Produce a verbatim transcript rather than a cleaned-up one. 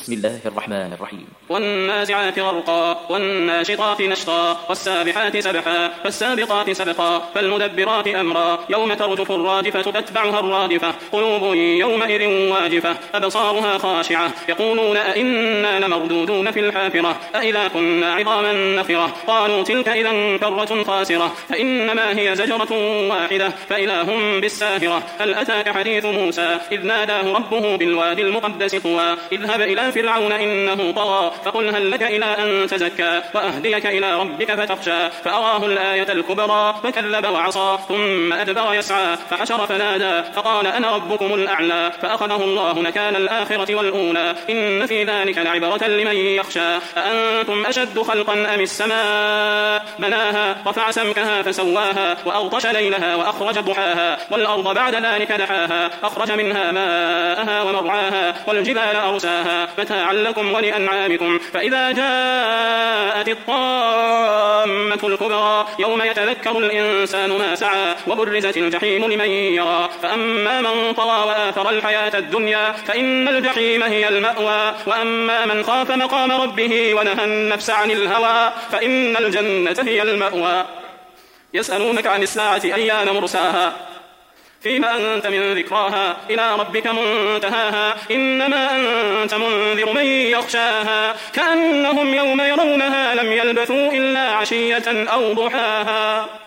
بسم الله الرحمن الرحيم. والنازعات غرقا والناشطات نشطا والسابحات سبحا فالسابقات سبقا فالمدبرات أمرا يوم ترجف الراجفة تتبعها الرادفة قلوب يومئذ واجفة أبصارها خاشعة يقولون أئنا لمردودون في الحافرة أئذا كنا عظاما نخرة قالوا تلك إذا كرة خاسرة فإنما هي زجرة واحدة فإذا هم بالساهرة. هل أتاك حديث موسى إذ ناداه ربه بالوادي المقدس طوى اذهب إلى فرعون إنه طغى فقل هل لك إلى أن تزكى وأهديك إلى ربك فتخشى فأراه الآية الكبرى فكذب وعصى ثم أدبر يسعى فحشر فنادى فقال أنا ربكم الأعلى فأخذه الله نكال الآخرة والأولى إن في ذلك لعبرة لمن يخشى. أأنتم أشد خلقا أم السماء بناها رفع سمكها فسواها وأغطش ليلها وأخرج ضحاها والأرض بعد ذلك دحاها أخرج منها ماءها ومرعاها والجبال أرساها متاعا لكم ولأنعامكم. فإذا جاءت الطامة الكبرى يوم يتذكر الإنسان ما سعى وبرزت الجحيم لمن يرى فأما من طغى وآثر الحياة الدنيا فإن الجحيم هي المأوى وأما من خاف مقام ربه ونهى النفس عن الهوى فإن الجنة هي المأوى. يسألونك عن الساعة أيان مرساها فيما أنت من ذكراها إلى ربك منتهاها إنما أنت منذر من يخشاها كأنهم يوم يرونها لم يلبثوا إلا عشية أو ضحاها.